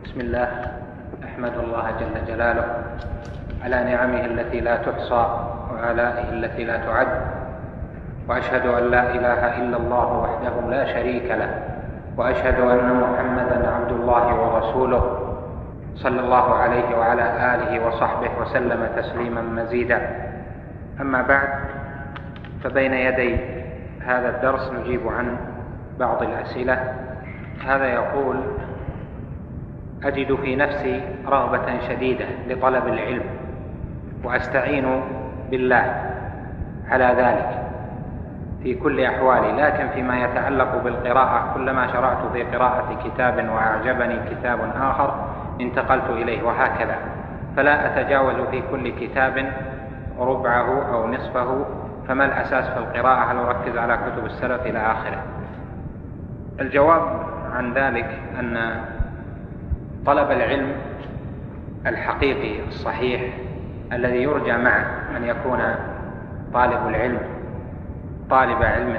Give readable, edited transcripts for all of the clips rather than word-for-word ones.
بسم الله. أحمد الله جل جلاله على نعمه التي لا تحصى وآلائه التي لا تعد، وأشهد أن لا إله إلا الله وحده لا شريك له، وأشهد أن محمدًا عبد الله ورسوله صلى الله عليه وعلى آله وصحبه وسلم تسليمًا مزيدا. أما بعد، فبين يدي هذا الدرس نجيب عن بعض الأسئلة. هذا يقول: أجد في نفسي رغبة شديدة لطلب العلم، وأستعين بالله على ذلك في كل أحوالي، لكن فيما يتعلق بالقراءة كلما شرعت في قراءة كتاب وأعجبني كتاب آخر انتقلت إليه، وهكذا، فلا أتجاوز في كل كتاب ربعه أو نصفه. فما الأساس في القراءة؟ هل أركز على كتب السلف إلى آخره؟ الجواب عن ذلك أن طلب العلم الحقيقي الصحيح الذي يرجى معه أن يكون طالب العلم طالب علم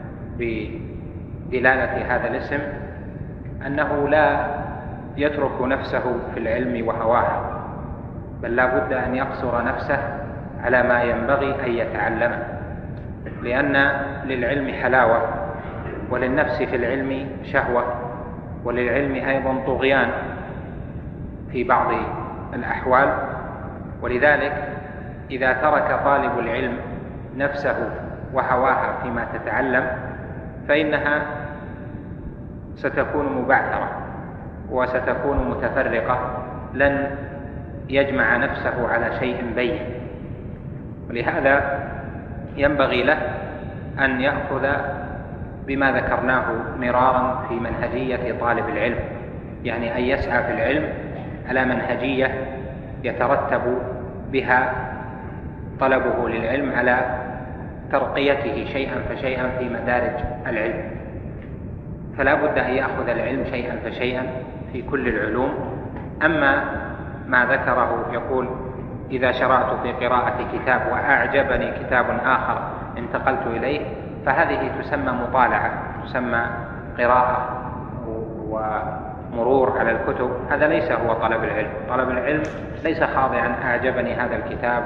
بدلالة هذا الاسم، أنه لا يترك نفسه في العلم وهواها، بل لا بد أن يقصر نفسه على ما ينبغي أن يتعلمه، لأن للعلم حلاوة، وللنفس في العلم شهوة، وللعلم أيضا طغيان في بعض الأحوال. ولذلك إذا ترك طالب العلم نفسه وهواها فيما تتعلم فإنها ستكون مبعثرة وستكون متفرقة، لن يجمع نفسه على شيء بين. ولهذا ينبغي له أن يأخذ بما ذكرناه مرارا في منهجية طالب العلم، يعني أن يسعى في العلم على منهجية يترتب بها طلبه للعلم على ترقيته شيئا فشيئا في مدارج العلم، فلا بد أن يأخذ العلم شيئا فشيئا في كل العلوم. أما ما ذكره يقول: إذا شرعت في قراءة كتاب وأعجبني كتاب آخر انتقلت إليه، فهذه تسمى مطالعة، تسمى قراءة ومرور على الكتب. هذا ليس هو طلب العلم. طلب العلم ليس خاضعا أعجبني هذا الكتاب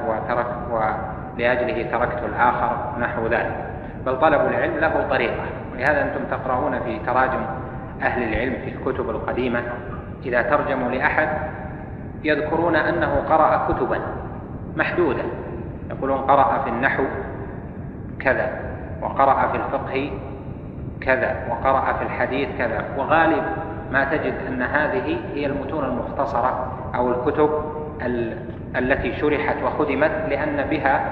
ولأجله تركت الآخر نحو ذلك، بل طلب العلم له طريقة. ولهذا أنتم تقرؤون في تراجم أهل العلم في الكتب القديمة، إذا ترجموا لأحد يذكرون أنه قرأ كتبا محدودة، يقولون قرأ في النحو كذا، وقرأ في الفقه كذا، وقرأ في الحديث كذا. وغالب ما تجد أن هذه هي المتون المختصرة أو الكتب التي شرحت وخدمت لأن بها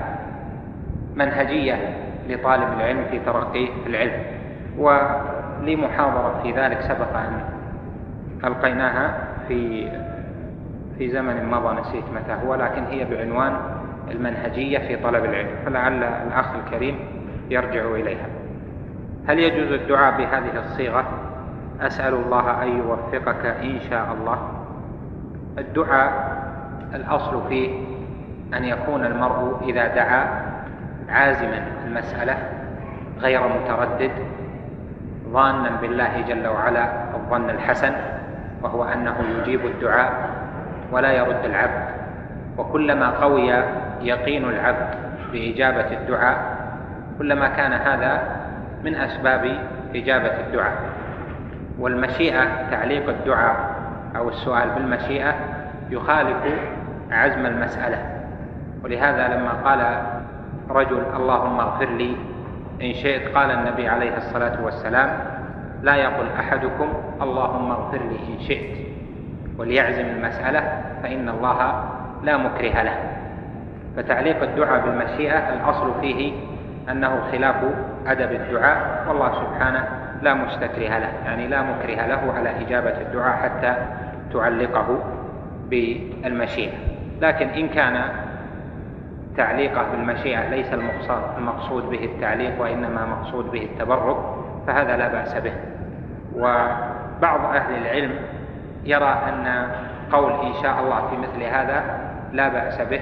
منهجية لطالب العلم في ترقيه في العلم. ولي محاضرة في ذلك سبق أن ألقيناها في زمن مضى، نسيت متى هو، لكن هي بعنوان المنهجية في طلب العلم، فلعل الأخ الكريم يرجع إليها. هل يجوز الدعاء بهذه الصيغة؟ أسأل الله أن يوفقك إن شاء الله. الدعاء الأصل فيه أن يكون المرء إذا دعا عازما المسألة غير متردد، ظانا بالله جل وعلا الظن الحسن، وهو أنه يجيب الدعاء ولا يرد العبد. وكلما قوي يقين العبد بإجابة الدعاء كلما كان هذا من أسباب إجابة الدعاء. والمشيئة، تعليق الدعاء أو السؤال بالمشيئة، يخالف عزم المسألة. ولهذا لما قال رجل: اللهم اغفر لي إن شئت، قال النبي عليه الصلاة والسلام: لا يقل أحدكم اللهم اغفر لي إن شئت، وليعزم المسألة، فإن الله لا مكره له. فتعليق الدعاء بالمشيئة الأصل فيه أنه خلاف أدب الدعاء، والله سبحانه لا مستكره له، يعني لا مكره له على إجابة الدعاء حتى تعلقه بالمشيئة. لكن إن كان تعليقه بالمشيئة ليس المقصود به التعليق وإنما مقصود به التبرك، فهذا لا بأس به. وبعض أهل العلم يرى أن قول إن شاء الله في مثل هذا لا بأس به،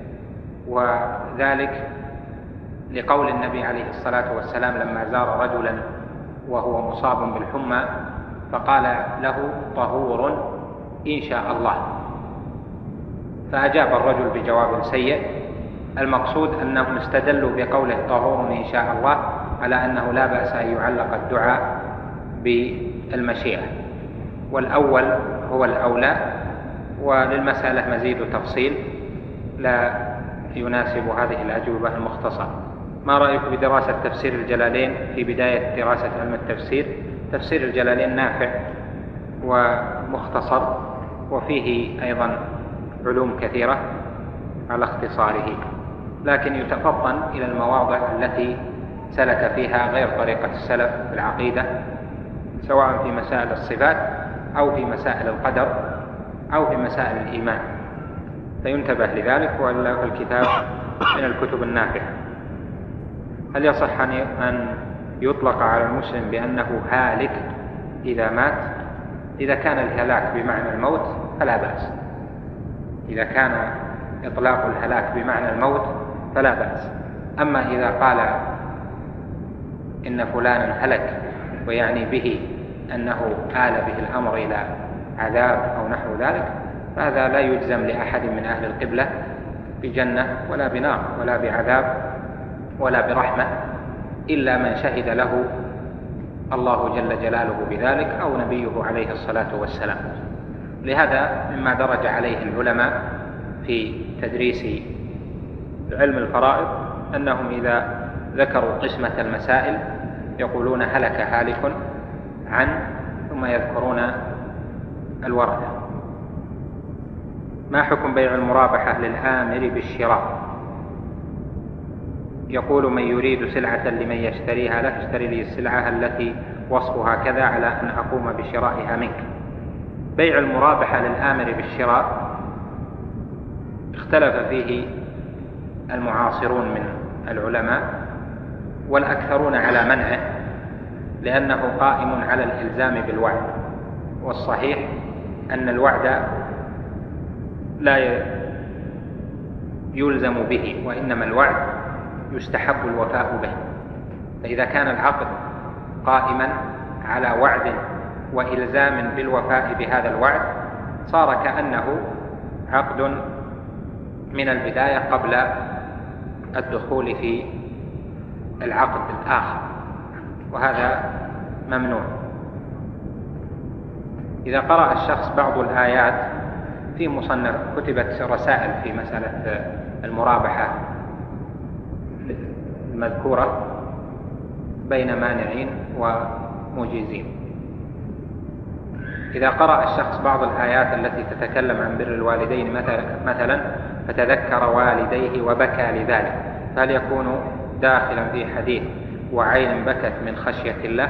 وذلك لقول النبي عليه الصلاة والسلام لما زار رجلا وهو مصاب بالحمى فقال له: طهور إن شاء الله. فأجاب الرجل بجواب سيء. المقصود أنهم استدلوا بقوله طهور إن شاء الله على أنه لا بأس أن يعلق الدعاء بالمشيئة، والأول هو الأولى، وللمسألة مزيد تفصيل لا يناسب هذه الأجوبة المختصرة. ما رأيك بدراسة تفسير الجلالين في بداية دراسة علم التفسير؟ تفسير الجلالين نافع ومختصر، وفيه أيضا علوم كثيرة على اختصاره، لكن يتفطن إلى المواضع التي سلك فيها غير طريقة السلف في العقيدة، سواء في مسائل الصفات أو في مسائل القدر أو في مسائل الإيمان، فينتبه لذلك. وإلا الكتاب من الكتب النافعة. هل يصح أن يطلق على المسلم بأنه هالك إذا مات؟ إذا كان الهلاك بمعنى الموت فلا بأس. إذا كان إطلاق الهلاك بمعنى الموت فلا بأس. أما إذا قال إن فلانا هلك ويعني به أنه آل به الأمر إلى عذاب أو نحو ذلك، فهذا لا يجزم لأحد من أهل القبلة بجنة ولا بنار ولا بعذاب ولا برحمة، إلا من شهد له الله جل جلاله بذلك أو نبيه عليه الصلاة والسلام. لهذا مما درج عليه العلماء في تدريس علم الفرائض أنهم إذا ذكروا قسمة المسائل يقولون هلك هالك عن، ثم يذكرون الورثة. ما حكم بيع المرابحة للآمر بالشراء؟ يقول من يريد سلعة لمن يشتريها له اشتري لي السلعة التي وصفها كذا على أن أقوم بشرائها منك. بيع المرابحة للآمر بالشراء اختلف فيه المعاصرون من العلماء، والأكثرون على منعه لأنه قائم على الإلزام بالوعد، والصحيح أن الوعد لا يلزم به، وإنما الوعد يستحب الوفاء به. فإذا كان العقد قائما على وعد وإلزام بالوفاء بهذا الوعد صار كأنه عقد من البداية قبل الدخول في العقد الآخر، وهذا ممنوع. إذا قرأ الشخص بعض الآيات في مصنف كتبت رسائل في مسألة المرابحة المذكورة بين مانعين ومجيزين. إذا قرأ الشخص بعض الآيات التي تتكلم عن بر الوالدين مثلا فتذكر والديه وبكى لذلك، فهل يكون داخلا في حديث وعين بكت من خشية الله؟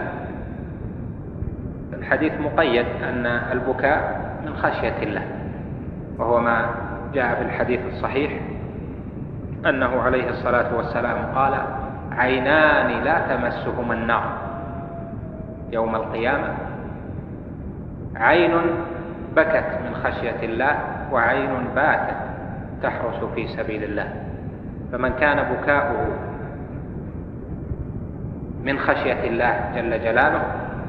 الحديث مقيد أن البكاء من خشية الله، وهو ما جاء في الحديث الصحيح أنه عليه الصلاة والسلام قال عينان لا تمسهما النار يوم القيامة، عين بكت من خشية الله وعين باتت تحرس في سبيل الله. فمن كان بكاؤه من خشية الله جل جلاله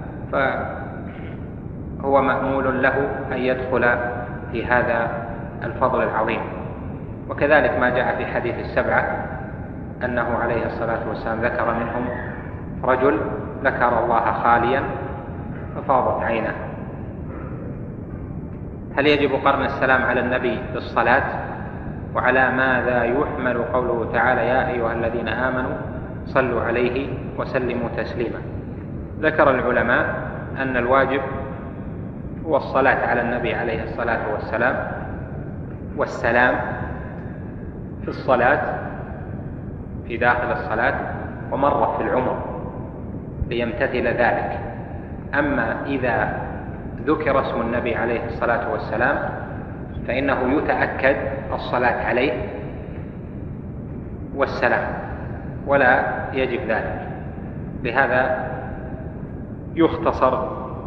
فهو مأمول له أن يدخل في هذا الفضل العظيم. وكذلك ما جاء في حديث السبعة أنه عليه الصلاة والسلام ذكر منهم رجل ذكر الله خاليا ففاضت عينه. هل يجب قرن السلام على النبي بالصلاة؟ وعلى ماذا يحمل قوله تعالى يا أيها الذين آمنوا صلوا عليه وسلموا تسليما؟ ذكر العلماء أن الواجب هو الصلاة على النبي عليه الصلاة والسلام في الصلاة في داخل الصلاة ومرة في العمر ليمتثل ذلك. أما إذا ذكر اسم النبي عليه الصلاة والسلام فإنه يتأكد الصلاة عليه والسلام ولا يجب ذلك. لهذا يختصر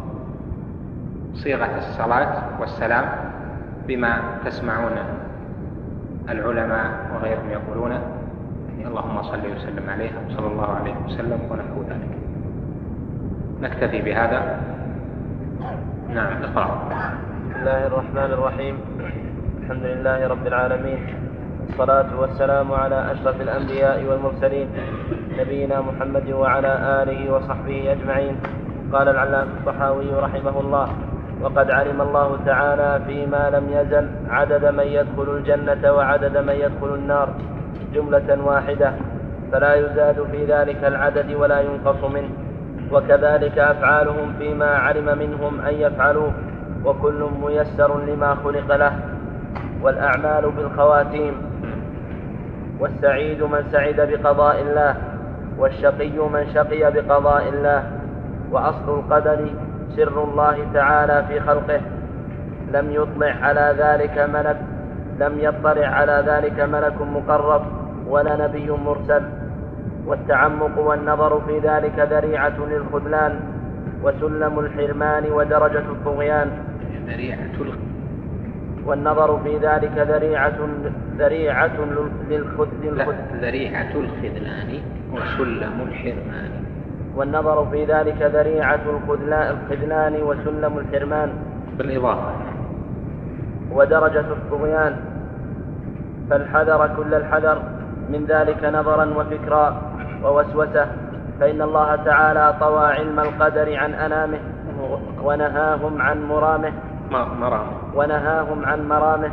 صيغة الصلاة والسلام بما تسمعون العلماء وغيرهم يقولون اللهم صل وسلم عليه صلى الله عليه وسلم ونحو ذلك. نكتفي بهذا. نعم اقرأ. بسم الله الرحمن الرحيم. الحمد لله رب العالمين، والصلاة والسلام على أشرف الأنبياء والمرسلين نبينا محمد وعلى آله وصحبه أجمعين. قال العلامة الطحاوي رحمه الله: وقد علم الله تعالى فيما لم يزل عدد من يدخل الجنة وعدد من يدخل النار جملة واحدة، فلا يزاد في ذلك العدد ولا ينقص منه. وكذلك أفعالهم فيما علم منهم أن يفعلوه، وكل ميسر لما خلق له. والأعمال بالخواتيم، والسعيد من سعد بقضاء الله، والشقي من شقي بقضاء الله. وأصل القدر سر الله تعالى في خلقه، لم يطلع على ذلك ملك مقرب ولا نبي مرسل. والتعمق والنظر في ذلك ذريعة للخذلان وسلم الحرمان ودرجة الطغيان. والنظر في ذلك ذريعة الخذلان وسلم الحرمان. والنظر في ذلك ذريعة الخذلان وسلم الحرمان بالإضافة ودرجة الطغيان. فالحذر كل الحذر من ذلك نظرا وفكرا ووسوسة، فإن الله تعالى طوى علم القدر عن أنامه ونهاهم عن مرامه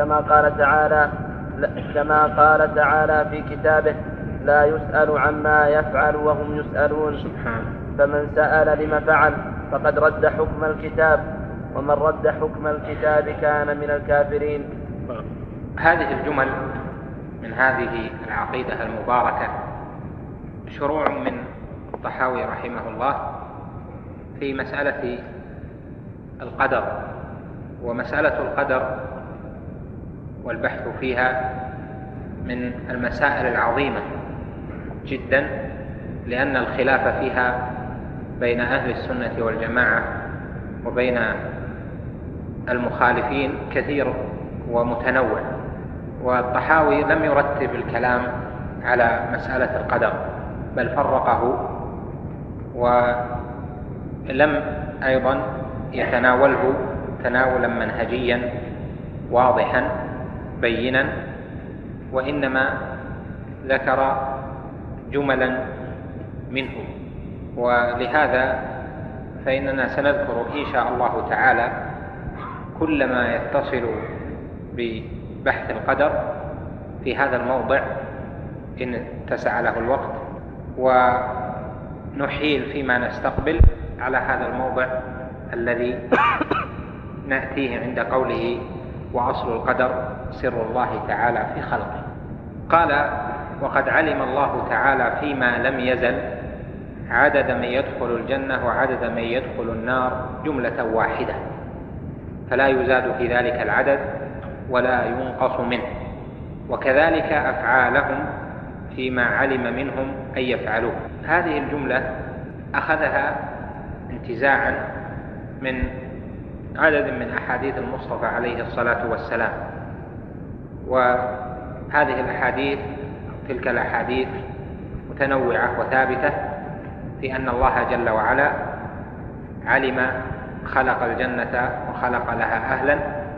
كما قال تعالى في كتابه: لا يسأل عما يفعل وهم يسألون. فمن سأل لما فعل فقد رد حكم الكتاب، ومن رد حكم الكتاب كان من الكافرين. هذه الجمل من هذه العقيدة المباركة شروع من الطحاوي رحمه الله في مسألة القدر. ومسألة القدر والبحث فيها من المسائل العظيمة جدا، لأن الخلاف فيها بين أهل السنة والجماعة وبين المخالفين كثير ومتنوع. والطحاوي لم يرتب الكلام على مسألة القدر، بل فرقه، ولم أيضا يتناوله تناولا منهجيا واضحا بينا، وإنما ذكر جملا منه. ولهذا فإننا سنذكر إن شاء الله تعالى كل ما يتصل ببحث القدر في هذا الموضع إن اتسع له الوقت، ونحيل فيما نستقبل على هذا الموضع الذي نأتيه عند قوله: وأصل القدر سر الله تعالى في خلقه. قال: وقد علم الله تعالى فيما لم يزل عدد من يدخل الجنة وعدد من يدخل النار جملة واحدة، فلا يزاد في ذلك العدد ولا ينقص منه. وكذلك أفعالهم فيما علم منهم أن يفعلوه. هذه الجملة أخذها انتزاعا من عدد من أحاديث المصطفى عليه الصلاة والسلام. وهذه الأحاديث تلك الأحاديث متنوعة وثابتة في أن الله جل وعلا علم خلق الجنة وخلق لها أهلا،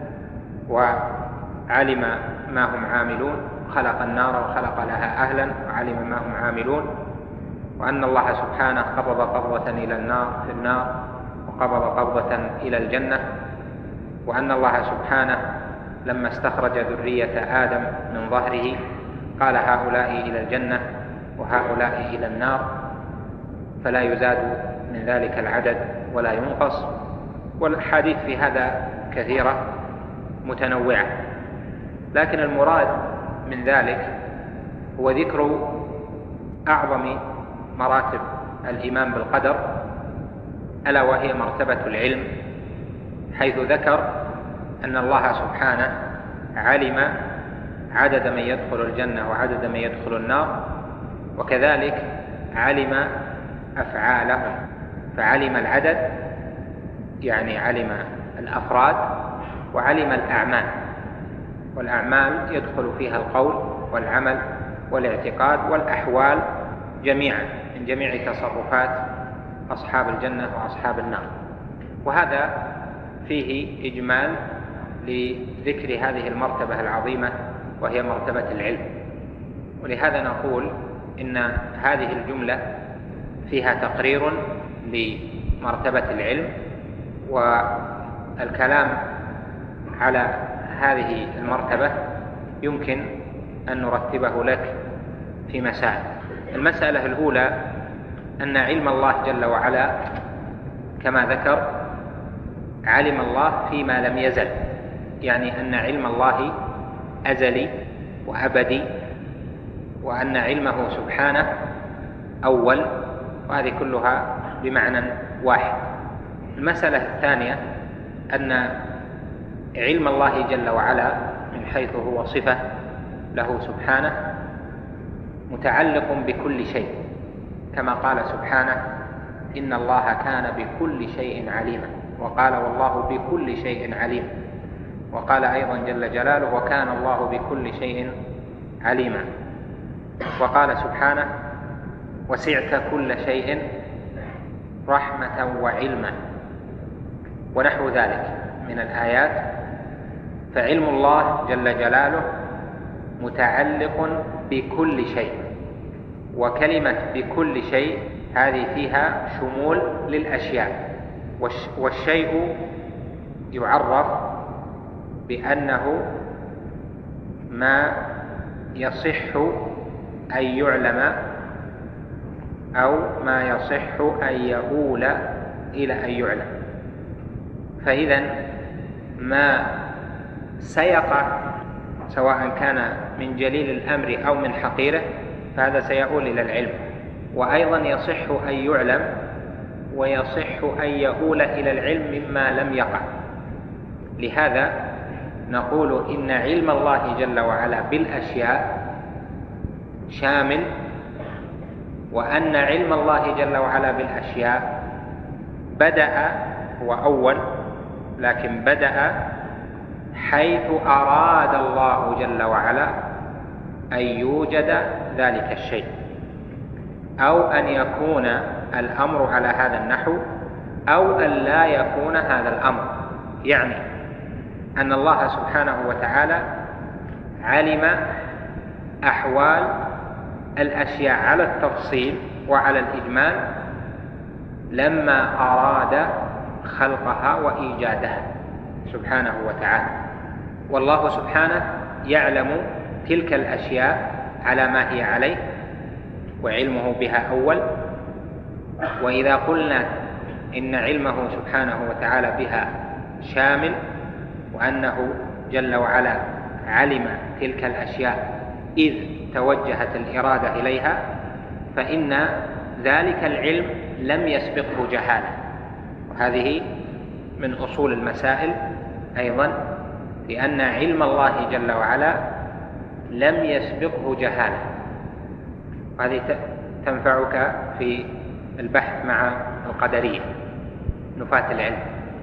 وعلم ما هم عاملون، خلق النار وخلق لها أهلا وعلم ما هم عاملون، وأن الله سبحانه قبض قبضة إلى النار في النار وقبض قبضة إلى الجنة، وأن الله سبحانه لما استخرج ذرية آدم من ظهره قال: هؤلاء إلى الجنة وهؤلاء إلى النار، فلا يزاد من ذلك العدد ولا ينقص. والحديث في هذا كثيرة متنوعة، لكن المراد من ذلك هو ذكر أعظم مراتب الإيمان بالقدر، ألا وهي مرتبة العلم، حيث ذكر أن الله سبحانه علم عدد من يدخل الجنة وعدد من يدخل النار، وكذلك علم أفعالهم، فعلم العدد يعني علم الأفراد، وعلم الأعمال، والأعمال يدخل فيها القول والعمل والاعتقاد والأحوال جميعا من جميع تصرفات أصحاب الجنة وأصحاب النار. وهذا فيه إجمال لذكر هذه المرتبة العظيمة وهي مرتبة العلم. ولهذا نقول إن هذه الجملة فيها تقرير لمرتبة العلم، والكلام على هذه المرتبة يمكن أن نرتبه لك في مسائل. المسألة الأولى أن علم الله جل وعلا كما ذكر علم الله فيما لم يزل، يعني أن علم الله أزلي وأبدي، وأن علمه سبحانه أول، وهذه كلها بمعنى واحد. المسألة الثانية أن علم الله جل وعلا من حيث هو صفة له سبحانه متعلق بكل شيء، كما قال سبحانه إن الله كان بكل شيء عليما، وقال والله بكل شيء عليم، وقال أيضا جل جلاله وكان الله بكل شيء عليما، وقال سبحانه وسعت كل شيء رحمة وعلما، ونحو ذلك من الآيات. فعلم الله جل جلاله متعلق بكل شيء، وكلمة بكل شيء هذه فيها شمول للأشياء، والشيء يعرف بأنه ما يصح أن يعلم أو ما يصح أن يؤول إلى أن يعلم. فإذا ما سيقع سواء كان من جليل الأمر أو من حقيره فهذا سيؤول إلى العلم، وأيضا يصح أن يعلم ويصح أن يؤول إلى العلم مما لم يقع. لهذا نقول إن علم الله جل وعلا بالأشياء شامل، وأن علم الله جل وعلا بالأشياء بدأ هو أول، لكن بدأ حيث أراد الله جل وعلا أن يوجد ذلك الشيء، أو أن يكون الأمر على هذا النحو، أو أن لا يكون هذا الأمر. يعني أن الله سبحانه وتعالى علم أحوال الأشياء على التفصيل وعلى الإجمال لما أراد خلقها وإيجادها سبحانه وتعالى، والله سبحانه يعلم تلك الأشياء على ما هي عليه، وعلمه بها أول. وإذا قلنا إن علمه سبحانه وتعالى بها شامل، وأنه جل وعلا علم تلك الأشياء إذ توجهت الإرادة إليها، فإن ذلك العلم لم يسبقه جهالة، وهذه من أصول المسائل أيضا، لأن علم الله جل وعلا لم يسبقه جهالة. هذه تنفعك في البحث مع القدرية نفاة العلم.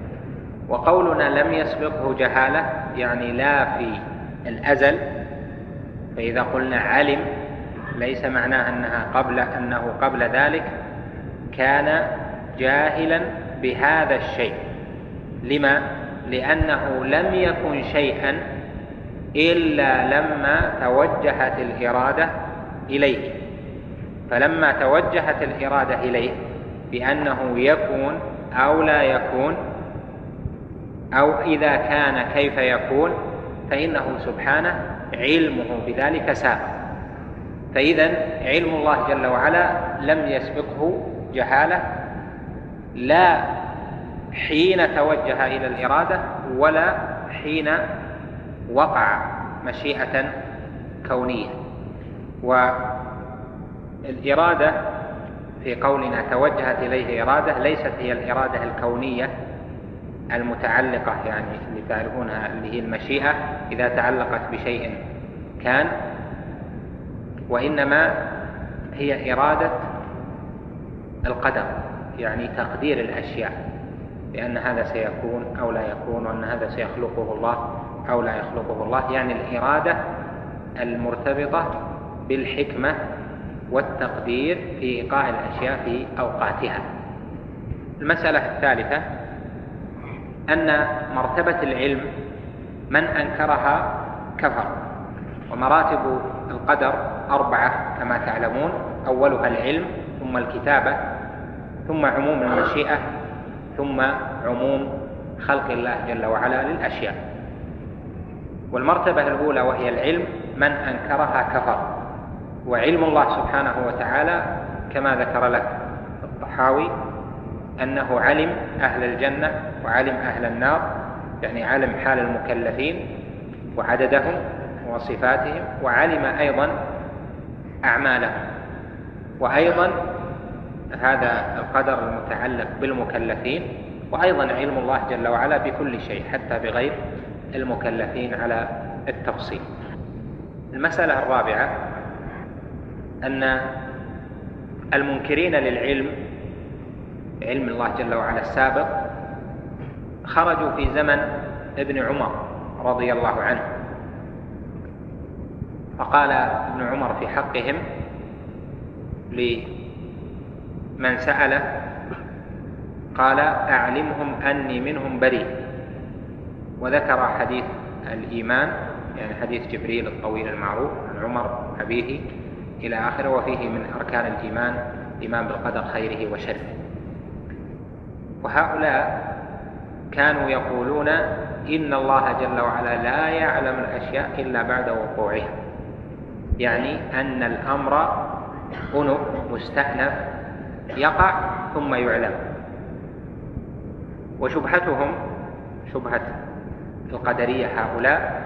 وقولنا لم يسبقه جهالة يعني لا في الأزل، فإذا قلنا علم ليس معناه أنه قبل ذلك كان جاهلا بهذا الشيء. لما؟ لأنه لم يكن شيئا إلا لما توجهت الإرادة إليه، فلما توجهت الإرادة إليه بأنه يكون أو لا يكون، أو إذا كان كيف يكون، فإنه سبحانه علمه بذلك سابق. فإذا علم الله جل وعلا لم يسبقه جهالة، لا حين توجه إلى الإرادة ولا حين وقع مشيئة كونية. والإرادة في قولنا توجهت إليه إرادة ليست هي الإرادة الكونية المتعلقة، يعني اللي تعرفونها اللي هي المشيئة إذا تعلقت بشيء كان، وإنما هي إرادة القدر، يعني تقدير الأشياء، لأن هذا سيكون أو لا يكون، وأن هذا سيخلقه الله أو لا يخلقه الله، يعني الإرادة المرتبطة بالحكمة والتقدير في إيقاع الأشياء في أوقاتها. المسألة الثالثة أن مرتبة العلم من أنكرها كفر. ومراتب القدر 4 كما تعلمون: أولها العلم، ثم الكتابة، ثم عموم المشيئة، ثم عموم خلق الله جل وعلا للأشياء. والمرتبة الأولى وهي العلم من أنكرها كفر. وعلم الله سبحانه وتعالى كما ذكر لك الطحاوي أنه علم أهل الجنة وعلم أهل النار، يعني علم حال المكلفين وعددهم وصفاتهم، وعلم أيضا أعمالهم. وأيضا هذا القدر المتعلق بالمكلفين، وأيضا علم الله جل وعلا بكل شيء حتى بغير المكلفين على التفصيل. المسألة الرابعة أن المنكرين للعلم، علم الله جل وعلا السابق، خرجوا في زمن ابن عمر رضي الله عنه، فقال ابن عمر في حقهم لمن سأله، قال: أعلمهم أني منهم بريء. وذكر حديث الإيمان، يعني حديث جبريل الطويل المعروف عن عمر أبيه إلى آخره، وفيه من أركان الإيمان الإيمان بالقدر خيره وشره. وهؤلاء كانوا يقولون إن الله جل وعلا لا يعلم الأشياء إلا بعد وقوعها، يعني أن الأمر أنف مستأنف يقع ثم يعلم. وشبهتهم شبهة القدرية هؤلاء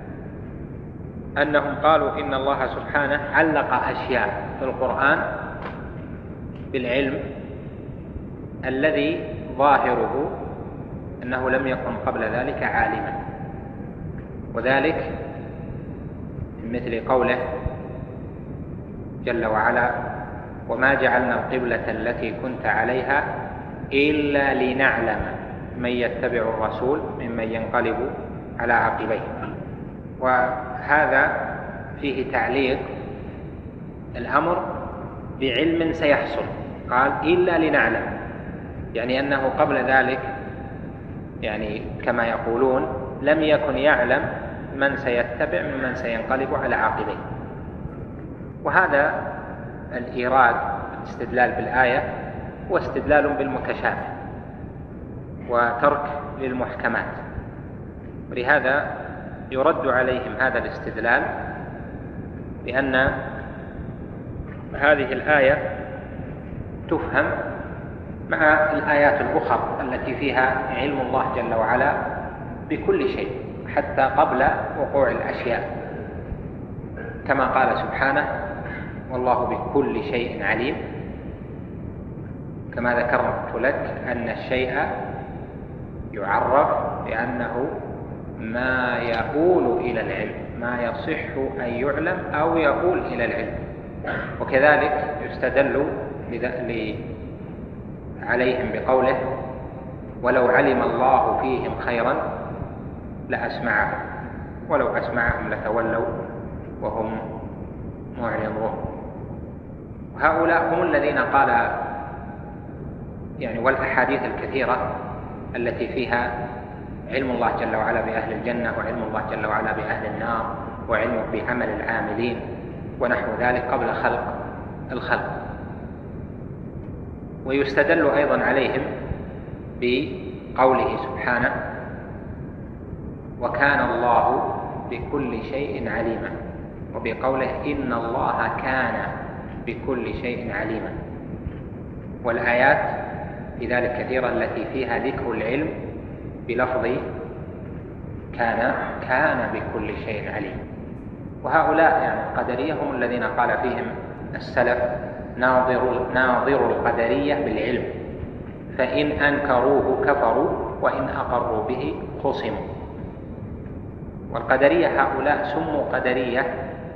أنهم قالوا إن الله سبحانه علق أشياء في القرآن بالعلم الذي ظاهره أنه لم يكن قبل ذلك عالما، وذلك مثل قوله جل وعلا: وما جعلنا القبلة التي كنت عليها إلا لنعلم من يتبع الرسول ممن ينقلب على عقبيه. وهذا فيه تعليق الأمر بعلم سيحصل، قال إلا لنعلم، يعني أنه قبل ذلك، يعني كما يقولون، لم يكن يعلم من سيتبع ممن سينقلب على عقبيه. وهذا الإيراد الاستدلال بالآية هو استدلال بالمتشابه وترك للمحكمات، ولهذا يرد عليهم هذا الاستدلال بأن هذه الآية تفهم مع الآيات الأخرى التي فيها علم الله جل وعلا بكل شيء حتى قبل وقوع الأشياء، كما قال سبحانه: والله بكل شيء عليم. كما ذكرت لك أن الشيء يعرف بأنه ما يؤول إلى العلم، ما يصح أن يعلم أو يؤول إلى العلم. وكذلك يستدل عليهم بقوله: ولو علم الله فيهم خيرا لأسمعهم ولو أسمعهم لتولوا وهم معرضون. وهؤلاء هم الذين قال، يعني والأحاديث الكثيرة التي فيها علم الله جل وعلا بأهل الجنة وعلم الله جل وعلا بأهل النار وعلمه بعمل العاملين ونحو ذلك قبل خلق الخلق. ويستدل أيضا عليهم بقوله سبحانه: وكان الله بكل شيء عليما، وبقوله: إن الله كان بكل شيء عليما. والآيات في ذلك كثيرة التي فيها ذكر العلم بلفظ كان بكل شيء عليم. وهؤلاء يعني القدرية هم الذين قال فيهم السلف: ناظر القدرية بالعلم، فإن أنكروه كفروا وإن أقروا به خصموا. والقدرية هؤلاء سموا قدرية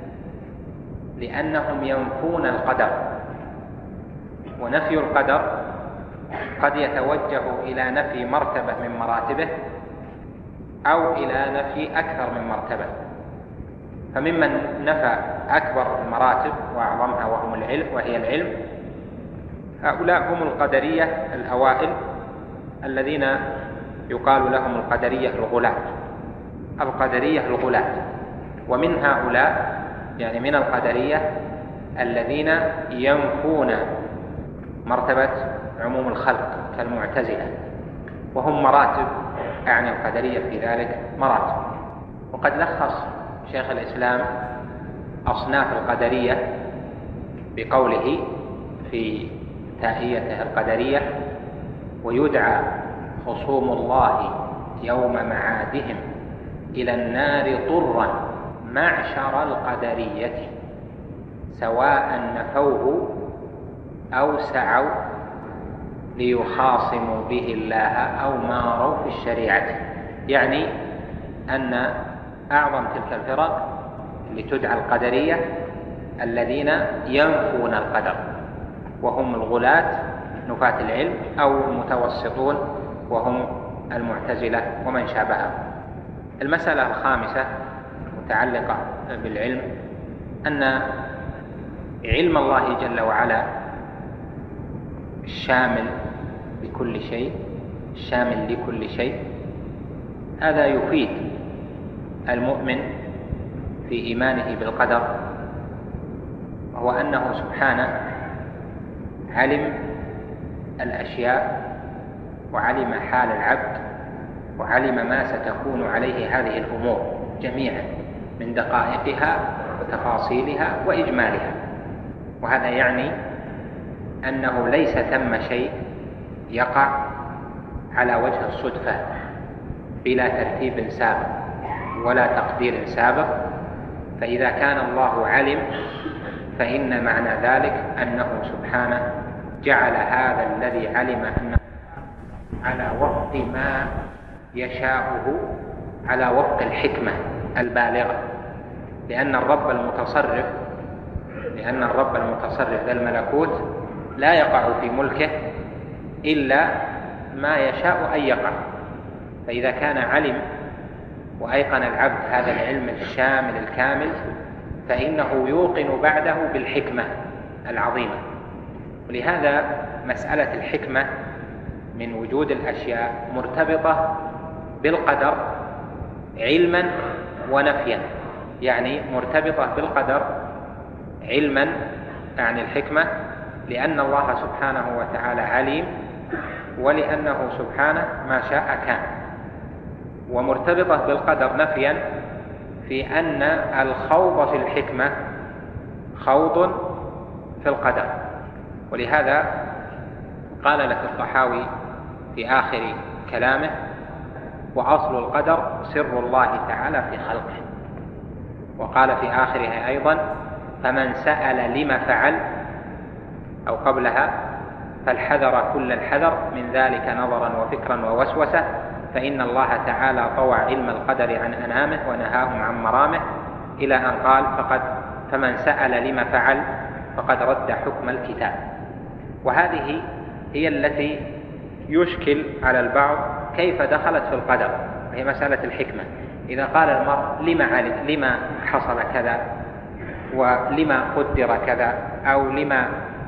لأنهم ينفون القدر، ونفي القدر قد يتوجه إلى نفي مرتبة من مراتبه أو إلى نفي أكثر من مرتبة. فممن نفى أكبر المراتب وأعظمها وهي العلم، هؤلاء هم القدرية الأوائل الذين يقال لهم القدرية الغلاة. القدرية الغلاة. ومن هؤلاء يعني من القدرية الذين ينفون مرتبة عموم الخلق كالمعتزلة، وهم مراتب، أعني القدرية في ذلك مراتب. وقد لخص شيخ الإسلام أصناف القدرية بقوله في تائيته القدرية: ويدعى خصوم الله يوم معادهم إلى النار طرا معشر القدرية، سواء نفوه أو سعوا ليخاصموا به الله أو ماروا في الشريعة. يعني أن أعظم تلك الفرق اللي تدعى القدرية الذين ينفون القدر، وهم الغلاة نفاة العلم أو المتوسطون وهم المعتزلة ومن شابههم. المسألة الخامسة متعلقة بالعلم أن علم الله جل وعلا الشامل بكل شيء، الشامل لكل شيء، هذا يفيد المؤمن في إيمانه بالقدر، وهو أنه سبحانه علم الأشياء وعلم حال العبد وعلم ما ستكون عليه هذه الأمور جميعا من دقائقها وتفاصيلها وإجمالها. وهذا يعني أنه ليس ثم شيء يقع على وجه الصدفة بلا ترتيب سابق ولا تقدير سابق. فإذا كان الله علم فإن معنى ذلك أنه سبحانه جعل هذا الذي علم أنه على وفق ما يشاءه، على وفق الحكمة البالغة، لأن الرب المتصرف ذا الملكوت لا يقع في ملكه إلا ما يشاء أن يقع. فإذا كان علم وأيقن العبد هذا العلم الشامل الكامل فإنه يوقن بعده بالحكمة العظيمة. ولهذا مسألة الحكمة من وجود الأشياء مرتبطة بالقدر علما ونفيا، يعني مرتبطة بالقدر علما يعني الحكمة لأن الله سبحانه وتعالى عليم، ولأنه سبحانه ما شاء كان. ومرتبطة بالقدر نفيا في أن الخوض في الحكمة خوض في القدر. ولهذا قال لك الطحاوي في آخر كلامه: وأصل القدر سر الله تعالى في خلقه. وقال في آخره أيضا: فمن سأل لما فعل أو قبلها فالحذر كل الحذر من ذلك نظرا وفكرا ووسوسة، فإن الله تعالى طوى علم القدر عن أنامه ونهاهم عن مرامه، إلى أن قال: فمن سأل لما فعل فقد رد حكم الكتاب. وهذه هي التي يشكل على البعض كيف دخلت في القدر، وهي مسألة الحكمة. إذا قال المرء لما حصل كذا، ولما قدر كذا، أو لما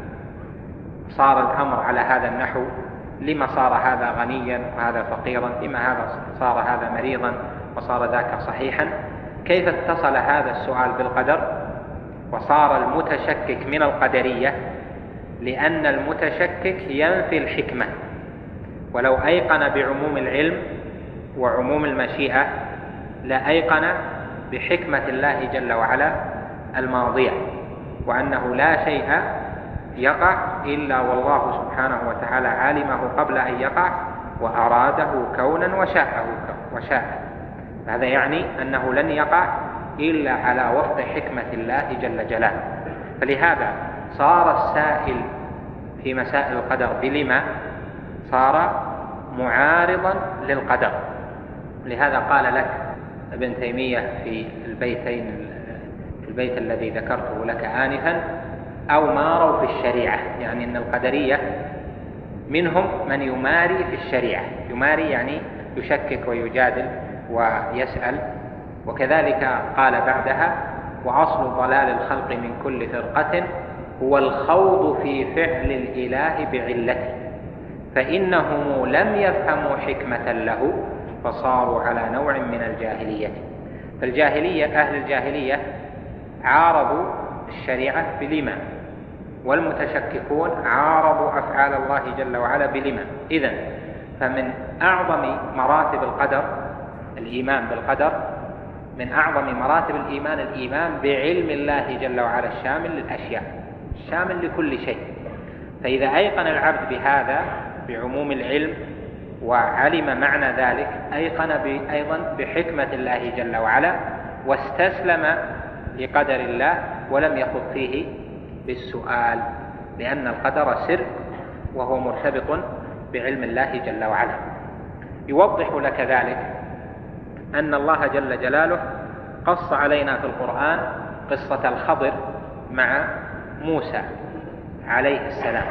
صار الأمر على هذا النحو، لما صار هذا غنيا وهذا فقيرا، لما صار هذا مريضا وصار ذاك صحيحا، كيف اتصل هذا السؤال بالقدر وصار المتشكك من القدرية؟ لأن المتشكك ينفي الحكمة، ولو أيقن بعموم العلم وعموم المشيئة لأيقن بحكمة الله جل وعلا الماضية، وأنه لا شيء يقع إلا والله سبحانه وتعالى علمه قبل أن يقع وأراده كونا وشاءه. هذا يعني أنه لن يقع إلا على وفق حكمة الله جل جلاله. فلهذا صار السائل في مسائل القدر بلما صار معارضا للقدر. لهذا قال لك ابن تيمية في البيت الذي ذكرته لك آنفا: أو ماروا في الشريعة، يعني أن القدرية منهم من يماري في الشريعة. يماري يعني يشكك ويجادل ويسأل. وكذلك قال بعدها: وأصل ضلال الخلق من كل فرقة هو الخوض في فعل الإله بعلته. فإنهم لم يفهموا حكمة له فصاروا على نوع من الجاهلية. فالجاهلية أهل الجاهلية عارضوا الشريعة بلما، والمتشككون عارضوا أفعال الله جل وعلا بلما. إذن فمن أعظم مراتب القدر الإيمان بالقدر، من أعظم مراتب الإيمان الإيمان بعلم الله جل وعلا الشامل للأشياء، الشامل لكل شيء. فإذا أيقن العبد بهذا بعموم العلم وعلم معنى ذلك، أيقن أيضا بحكمة الله جل وعلا، واستسلم لقدر الله ولم يخض فيه بالسؤال، لأن القدر سر وهو مرتبط بعلم الله جل وعلا. يوضح لك ذلك أن الله جل جلاله قص علينا في القرآن قصة الخضر مع موسى عليه السلام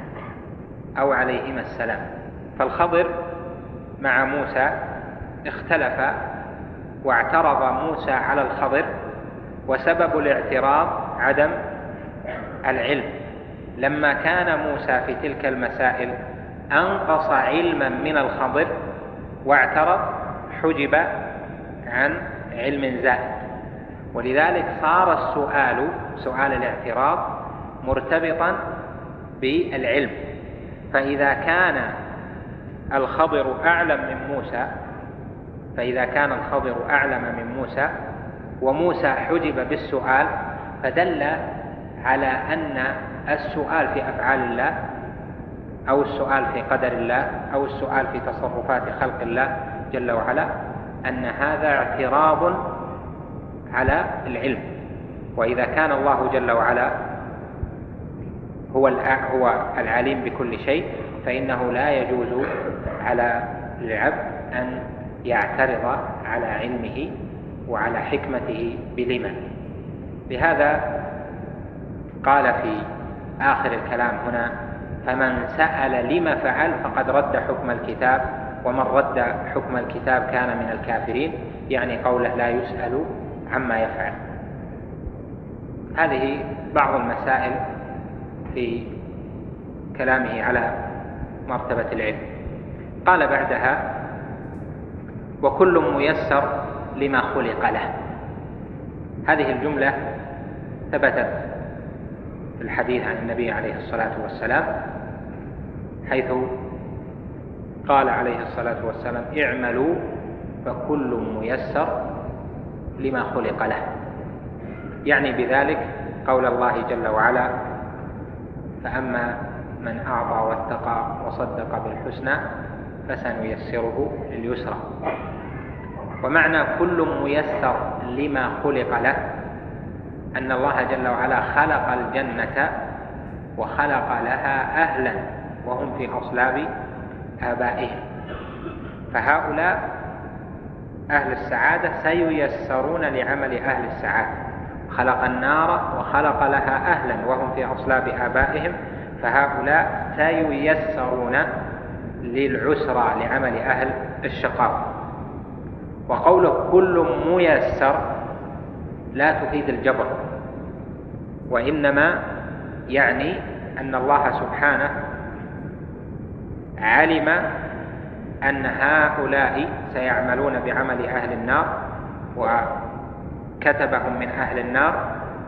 أو عليهما السلام. فالخضر مع موسى اختلف، واعترض موسى على الخضر، وسبب الاعتراض عدم العلم. لما كان موسى في تلك المسائل أنقص علما من الخضر واعترض، حجب عن علم زائد، ولذلك صار السؤال، سؤال الاعتراض، مرتبطا بالعلم. فإذا كان الخضر أعلم من موسى، فإذا كان الخضر أعلم من موسى وموسى حجب بالسؤال، فدل على أن السؤال في أفعال الله أو السؤال في قدر الله أو السؤال في تصرفات خلق الله جل وعلا، أن هذا اعتراض على العلم. وإذا كان الله جل وعلا هو العليم بكل شيء، فإنه لا يجوز على العبد أن يعترض على علمه وعلى حكمته بلما. لهذا قال في آخر الكلام هنا: فمن سأل لما فعل فقد رد حكم الكتاب، ومن رد حكم الكتاب كان من الكافرين، يعني قوله لا يسأل عما يفعل. هذه بعض المسائل في كلامه على مرتبة العلم. قال بعدها: وكل ميسر لما خلق له. هذه الجملة ثبتت في الحديث عن النبي عليه الصلاة والسلام، حيث قال عليه الصلاة والسلام: اعملوا فكل ميسر لما خلق له. يعني بذلك قول الله جل وعلا: فأما من أعطى واتقى وصدق بالحسنى فسنيسره لليسرى. ومعنى كل ميسر لما خلق له أن الله جل وعلا خلق الجنة وخلق لها أهلا وهم في أصلاب آبائهم، فهؤلاء أهل السعادة سييسرون لعمل أهل السعادة. خلق النار وخلق لها أهلا وهم في أصلاب آبائهم، فهؤلاء سييسرون للعسرى لعمل أهل الشقاء. وقوله كل ميسر لا تفيد الجبر، وإنما يعني أن الله سبحانه علم أن هؤلاء سيعملون بعمل أهل النار وكتبهم من أهل النار،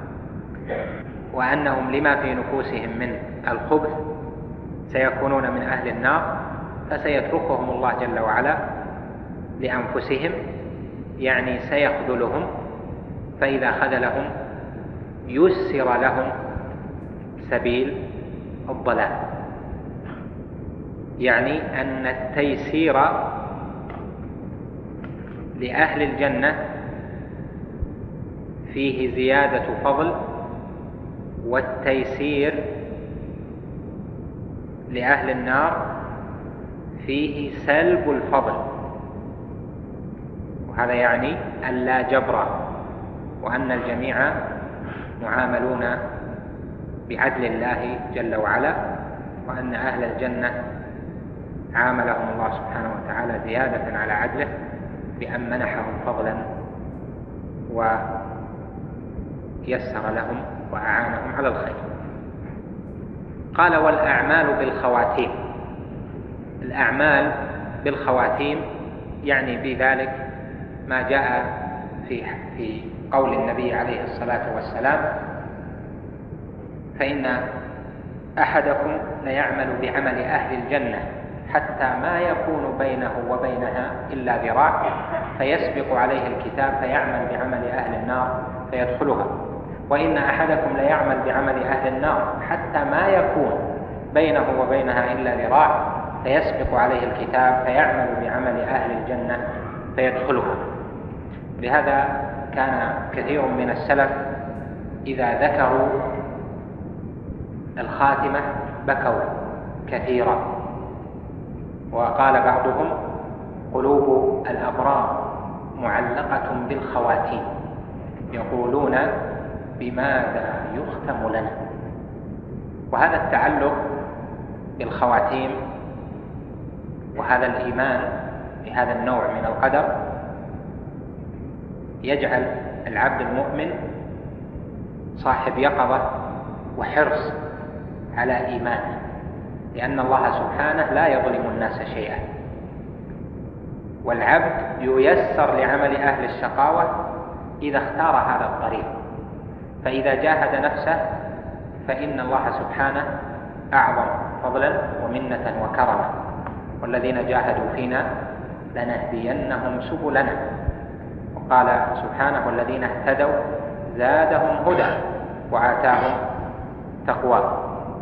وأنهم لما في نفوسهم من الخبث سيكونون من أهل النار، فسيتركهم الله جل وعلا لأنفسهم، يعني سيخذلهم، فإذا خذلهم يسر لهم سبيل الضلال. يعني أن التيسير لأهل الجنة فيه زيادة فضل، والتيسير لأهل النار فيه سلب الفضل. وهذا يعني أن لا جبر، وأن الجميع معاملون بعدل الله جل وعلا، وأن أهل الجنة عاملهم الله سبحانه وتعالى زيادة على عدله بأن منحهم فضلا ويسر لهم وأعانهم على الخير. قال: والأعمال بالخواتيم. الأعمال بالخواتيم يعني بذلك ما جاء في قول النبي عليه الصلاة والسلام: فإن أحدكم ليعمل بعمل أهل الجنة حتى ما يكون بينه وبينها إلا ذراع، فيسبق عليه الكتاب فيعمل بعمل أهل النار فيدخلها. وإن أحدكم ليعمل بعمل أهل النار حتى ما يكون بينه وبينها إلا ذراع، فيسبق عليه الكتاب فيعمل بعمل أهل الجنة فيدخلها. لهذا كان كثير من السلف إذا ذكروا الخاتمة بكوا كثيرا. وقال بعضهم: قلوب الأبرار معلقة بالخواتيم، يقولون بماذا يختم لنا. وهذا التعلق بالخواتيم وهذا الإيمان بهذا النوع من القدر يجعل العبد المؤمن صاحب يقظة وحرص على إيمانه، لأن الله سبحانه لا يظلم الناس شيئا، والعبد ييسر لعمل أهل الشقاوة إذا اختار هذا الطريق. فإذا جاهد نفسه فإن الله سبحانه أعظم فضلا ومنة وكرما: والذين جاهدوا فينا لنهدينهم سبلنا. وقال سبحانه: والذين اهتدوا زادهم هدى وآتاهم تقوى،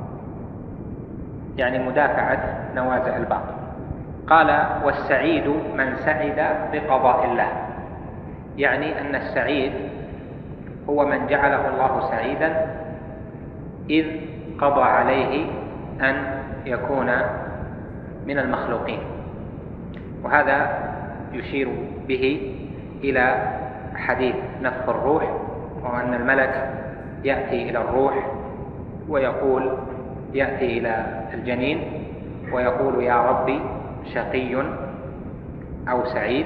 يعني مدافعة نوازع الباطل. قال: والسعيد من سعد بقضاء الله، يعني أن السعيد هو من جعله الله سعيدا إذ قضى عليه أن يكون من المخلوقين. وهذا يشير به إلى حديث نفخ الروح، وأن الملك يأتي إلى الروح ويقول، يأتي إلى الجنين ويقول: يا ربي شقي أو سعيد،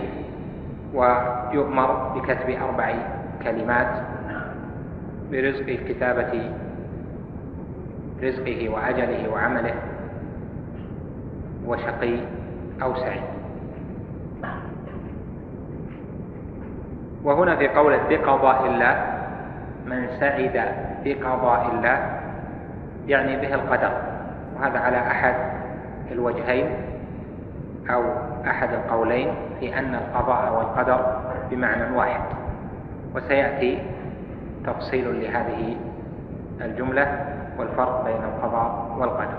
ويؤمر بكتب 4 كلمات برزق كتابة رزقه وأجله وعمله، وشقي أو سعيد. وهنا في قوله بقضاء الله، من سعد بقضاء الله يعني به القدر، وهذا على أحد الوجهين أو أحد القولين في أن القضاء والقدر بمعنى واحد، وسيأتي تفصيل لهذه الجملة والفرق بين القضاء والقدر.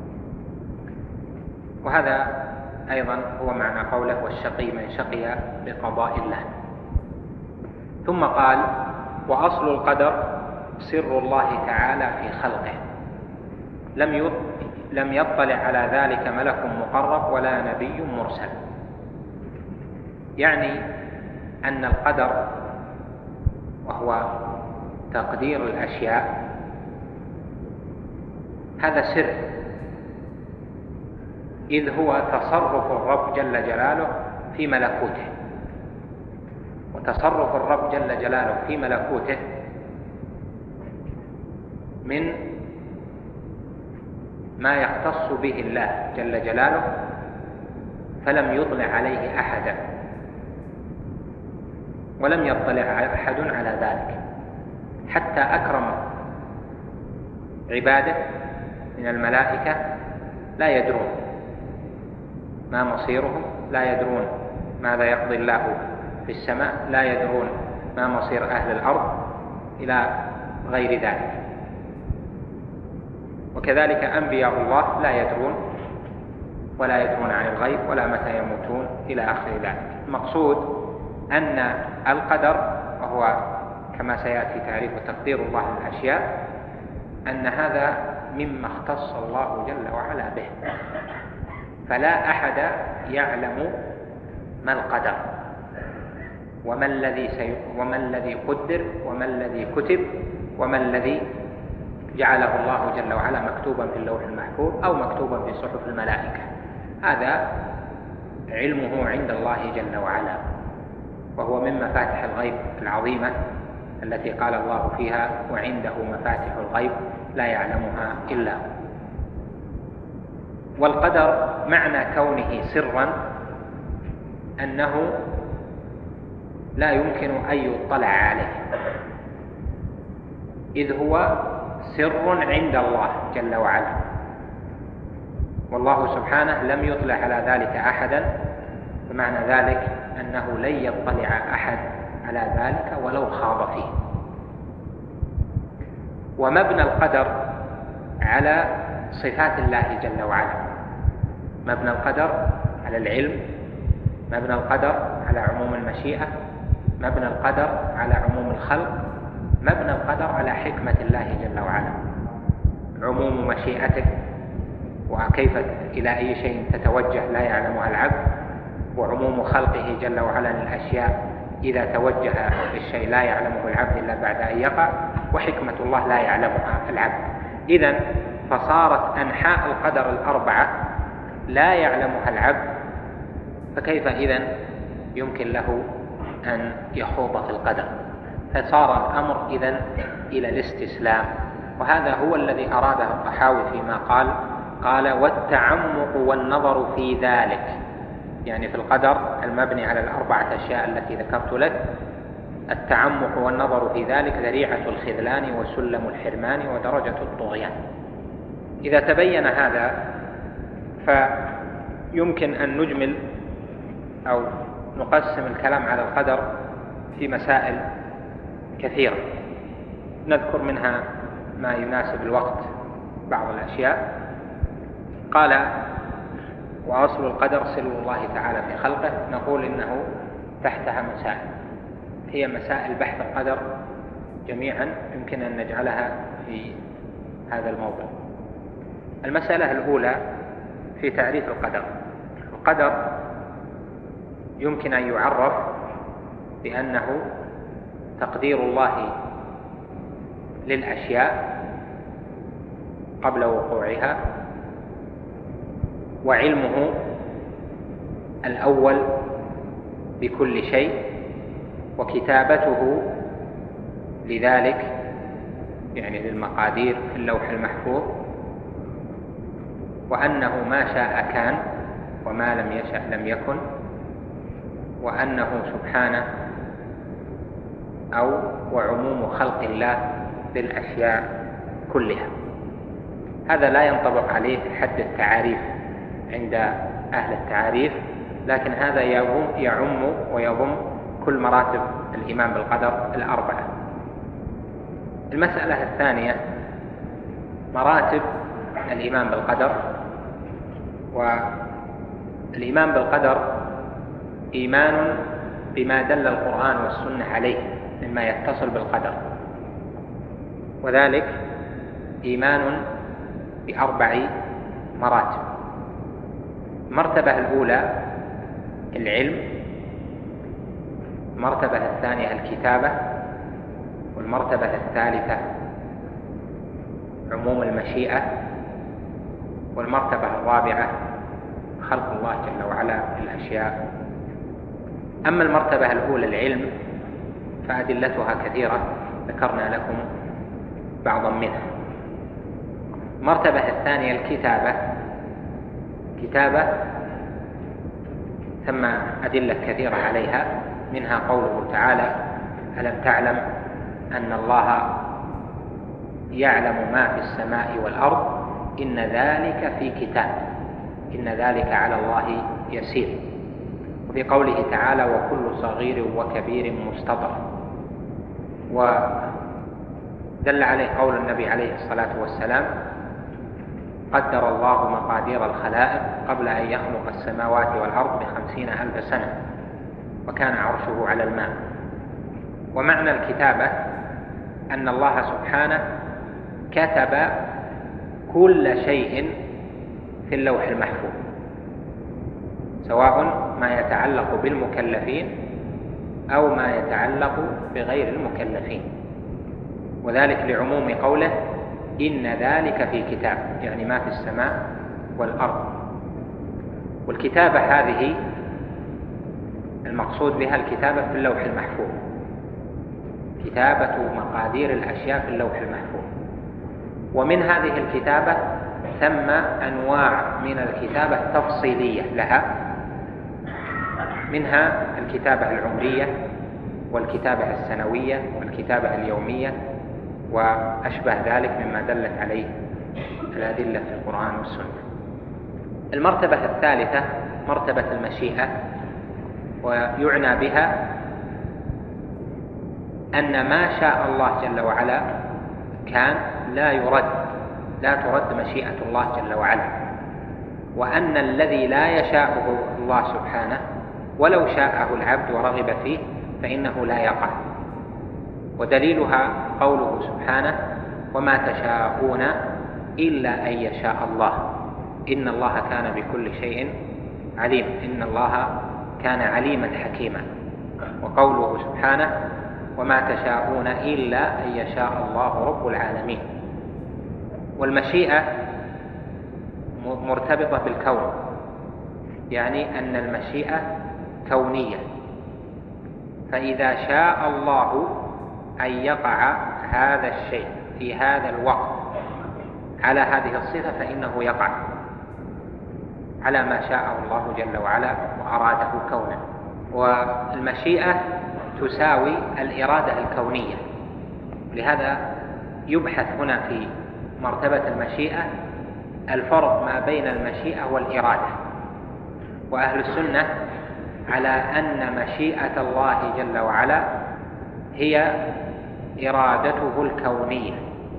وهذا أيضا هو معنى قوله: والشقي من شقي بقضاء الله. ثم قال: وأصل القدر سر الله تعالى في خلقه، لم يطلع على ذلك ملك مقرب ولا نبي مرسل. يعني أن القدر وهو تقدير الأشياء هذا سر، إذ هو تصرف الرب جل جلاله في ملكوته. وتصرف الرب جل جلاله في ملكوته من ما يختص به الله جل جلاله، فلم يطلع عليه أحدا، ولم يطلع أحد على ذلك، حتى أكرم عباده من الملائكة لا يدرون ما مصيرهم، لا يدرون ماذا يقضي الله في السماء، لا يدرون ما مصير أهل الأرض إلى غير ذلك. وكذلك أنبياء الله لا يدرون ولا يدرون عن الغيب ولا متى يموتون إلى آخر ذلك. المقصود أن القدر، وهو كما سيأتي تعريف تقدير الله للأشياء، أن هذا مما اختص الله جل وعلا به، فلا أحد يعلم ما القدر وما الذي قدر وما الذي كتب وما الذي جعله الله جل وعلا مكتوبا في اللوح المحفوظ أو مكتوبا في صحف الملائكة. هذا علمه عند الله جل وعلا، وهو من مفاتح الغيب العظيمة التي قال الله فيها: وعنده مفاتح الغيب لا يعلمها إلا هو. والقدر معنى كونه سرا أنه لا يمكن أن يطلع عليه، إذ هو سر عند الله جل وعلا، والله سبحانه لم يطلع على ذلك أحدا، بمعنى ذلك أنه لن يطلع أحد على ذلك ولو خاض فيه. ومبنى القدر على صفات الله جل وعلا، مبنى القدر على العلم، مبنى القدر على عموم المشيئة، مبنى القدر على عموم الخلق، مبنى القدر على حكمة الله جل وعلا، عموم مشيئته وكيف إلى أي شيء تتوجه لا يعلمها العبد، وعموم خلقه جل وعلا للأشياء إذا توجه الشيء لا يعلمه العبد إلا بعد أن يقع، وحكمة الله لا يعلمها العبد. إذن فصارت أنحاء القدر الأربعة لا يعلمها العبد، فكيف إذن يمكن له أن يخوض في القدر؟ فصار الأمر إذن إلى الاستسلام، وهذا هو الذي أراده الطحاوي فيما قال والتعمق والنظر في ذلك، يعني في القدر المبني على الأربعة أشياء التي ذكرت لك، التعمق والنظر في ذلك ذريعة الخذلان وسلم الحرمان ودرجة الطغيان. إذا تبين هذا فيمكن أن نجمل أو نقسم الكلام على القدر في مسائل كثيرة، نذكر منها ما يناسب الوقت بعض الأشياء. قال وأصل القدر سلو الله تعالى في خلقه، نقول إنه تحتها مسائل، هي مسائل بحث القدر جميعا يمكن أن نجعلها في هذا الموضوع. المسألة الأولى في تعريف القدر. القدر يمكن أن يعرف بأنه تقدير الله للأشياء قبل وقوعها، وعلمه الأول بكل شيء، وكتابته لذلك يعني للمقادير في اللوح المحفوظ، وأنه ما شاء كان وما لم يشأ لم يكن، وأنه سبحانه أو وعموم خلق الله للأشياء كلها. هذا لا ينطبق عليه حد التعاريف عند أهل التعاريف، لكن هذا يعم ويضم كل مراتب الإيمان بالقدر الأربعة. المسألة الثانية مراتب الإيمان بالقدر. والإيمان بالقدر إيمان بما دل القرآن والسنة عليه مما يتصل بالقدر، وذلك إيمان بأربع مراتب. المرتبة الأولى العلم، المرتبة الثانية الكتابة، والمرتبة الثالثة عموم المشيئة، والمرتبة الرابعة خلق الله جل وعلا للأشياء. أما المرتبة الأولى العلم فأدلتها كثيرة، ذكرنا لكم بعضا منها. المرتبة الثانية الكتابة، كتابة ثم أدلة كثيرة عليها، منها قوله تعالى ألم تعلم أن الله يعلم ما في السماء والأرض إن ذلك في كتاب إن ذلك على الله يسير. وفي قوله تعالى وكل صغير وكبير مستطر. ودل عليه قول النبي عليه الصلاة والسلام قدر الله مقادير الخلائق قبل أن يخلق السماوات والأرض ب50,000 سنة، وكان عرشه على الماء. ومعنى الكتابة أن الله سبحانه كتب كل شيء في اللوح المحفوظ، سواء ما يتعلق بالمكلفين أو ما يتعلق بغير المكلفين، وذلك لعموم قوله إن ذلك في كتاب، يعني ما في السماء والأرض. والكتابة هذه المقصود بها الكتابة في اللوح المحفوظ، كتابة مقادير الأشياء في اللوح المحفوظ. ومن هذه الكتابة ثم أنواع من الكتابة تفصيلية لها، منها الكتابة العمرية والكتابة السنوية والكتابة اليومية وأشبه ذلك مما دلت عليه الأدلة في القرآن والسنة. المرتبة الثالثة مرتبة المشيئة، ويعنى بها أن ما شاء الله جل وعلا كان لا ترد مشيئة الله جل وعلا، وأن الذي لا يشاءه الله سبحانه ولو شاءه العبد ورغب فيه فإنه لا يقع. ودليلها قوله سبحانه: وما تشاءون إلا أن يشاء الله إن الله كان بكل شيء عليم، إن الله كان عليما حكيما. وقوله سبحانه: وما تشاءون إلا أن يشاء الله رب العالمين. والمشيئة مرتبطة بالكون، يعني أن المشيئة كونية، فإذا شاء الله أن يقع هذا الشيء في هذا الوقت على هذه الصفة فإنه يقع على ما شاءه الله جل وعلا وأراده كونا. والمشيئة تساوي الإرادة الكونية، لهذا يبحث هنا في مرتبة المشيئة الفرق ما بين المشيئة والإرادة. وأهل السنة على أن مشيئة الله جل وعلا هي إرادته الكونية،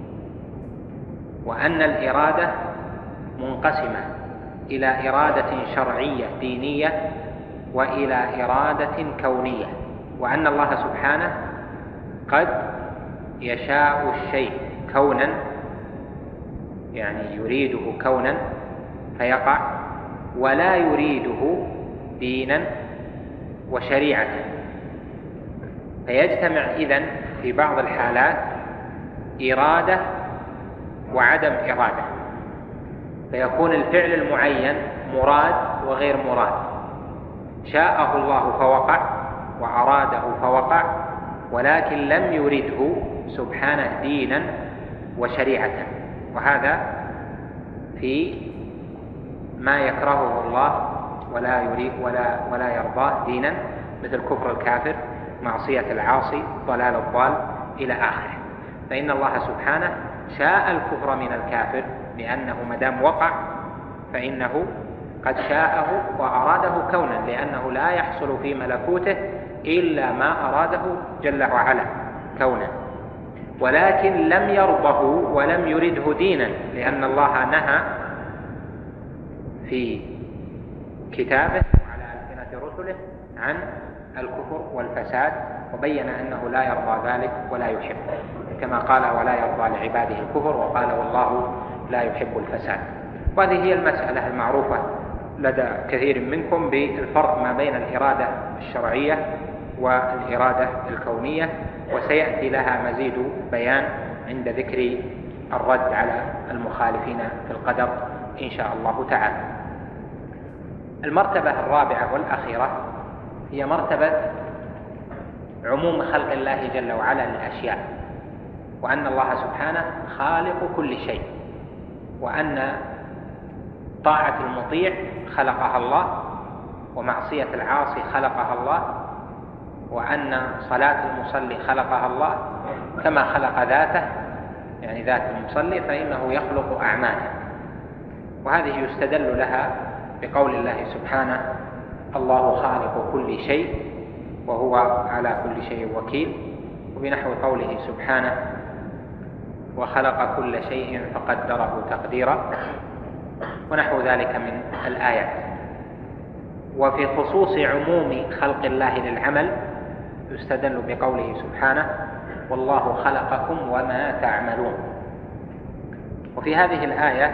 وأن الإرادة منقسمة إلى إرادة شرعية دينية وإلى إرادة كونية، وأن الله سبحانه قد يشاء الشيء كونا، يعني يريده كونا فيقع، ولا يريده دينا وشريعة، فيجتمع إذن في بعض الحالات إرادة وعدم إرادة، فيكون الفعل المعين مراد وغير مراد، شاءه الله فوقع وأراده فوقع، ولكن لم يرده سبحانه دينا وشريعة. وهذا في ما يكرهه الله ولا يريد ولا يرضاه دينا، مثل كفر الكافر، معصية العاصي، ضلال الضال إلى آخره. فإن الله سبحانه شاء الكفر من الكافر، لأنه مدام وقع فإنه قد شاءه وأراده كونا، لأنه لا يحصل في ملكوته إلا ما أراده جل وعلا كونا، ولكن لم يرضه ولم يرده دينا، لأن الله نهى في كتابه وعلى ألسنة رسله عن الكفر والفساد، وبين أنه لا يرضى ذلك ولا يحب، كما قال: ولا يرضى لعباده الكفر، وقال: والله لا يحب الفساد. وهذه هي المسألة المعروفة لدى كثير منكم بالفرق ما بين الإرادة الشرعية والإرادة الكونية، وسيأتي لها مزيد بيان عند ذكر الرد على المخالفين في القدر إن شاء الله تعالى. المرتبة الرابعة والأخيرة هي مرتبة عموم خلق الله جل وعلا للأشياء، وأن الله سبحانه خالق كل شيء، وأن طاعة المطيع خلقها الله، ومعصية العاصي خلقها الله، وأن صلاة المصلي خلقها الله كما خلق ذاته، يعني ذات المصلي، فإنه يخلق أعماله. وهذه يستدل لها بقول الله سبحانه: الله خالق كل شيء وهو على كل شيء وكيل، وبنحو قوله سبحانه: وخلق كل شيء فقدره تقديرا، ونحو ذلك من الآيات. وفي خصوص عموم خلق الله للعمل يستدل بقوله سبحانه: والله خلقكم وما تعملون. وفي هذه الآية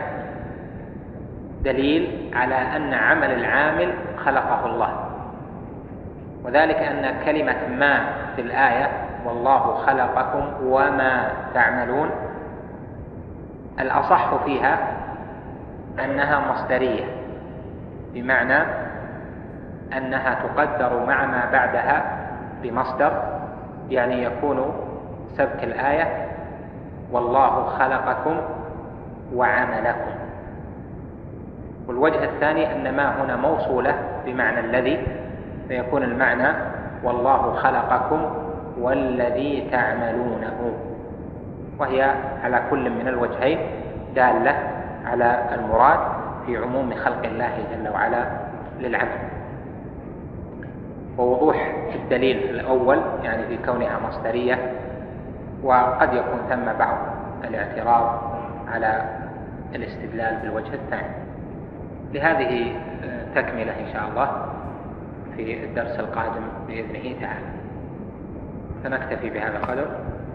دليل على أن عمل العامل خلقه الله، وذلك أن كلمة ما في الآية والله خلقكم وما تعملون الأصح فيها أنها مصدرية، بمعنى أنها تقدر مع ما بعدها بمصدر، يعني يكون سبك الآية والله خلقكم وعملكم، والوجه الثاني أن ما هنا موصولة بمعنى الذي، فيكون المعنى والله خلقكم والذي تعملونه، وهي على كل من الوجهين دالة على المراد في عموم خلق الله جل وعلا للعبد. ووضوح الدليل الأول يعني في كونها مصدرية، وقد يكون ثم بعض الاعتراض على الاستدلال بالوجه الثاني. لهذه تكملة إن شاء الله في الدرس القادم بإذنه تعالى، فنكتفي بهذا القدر.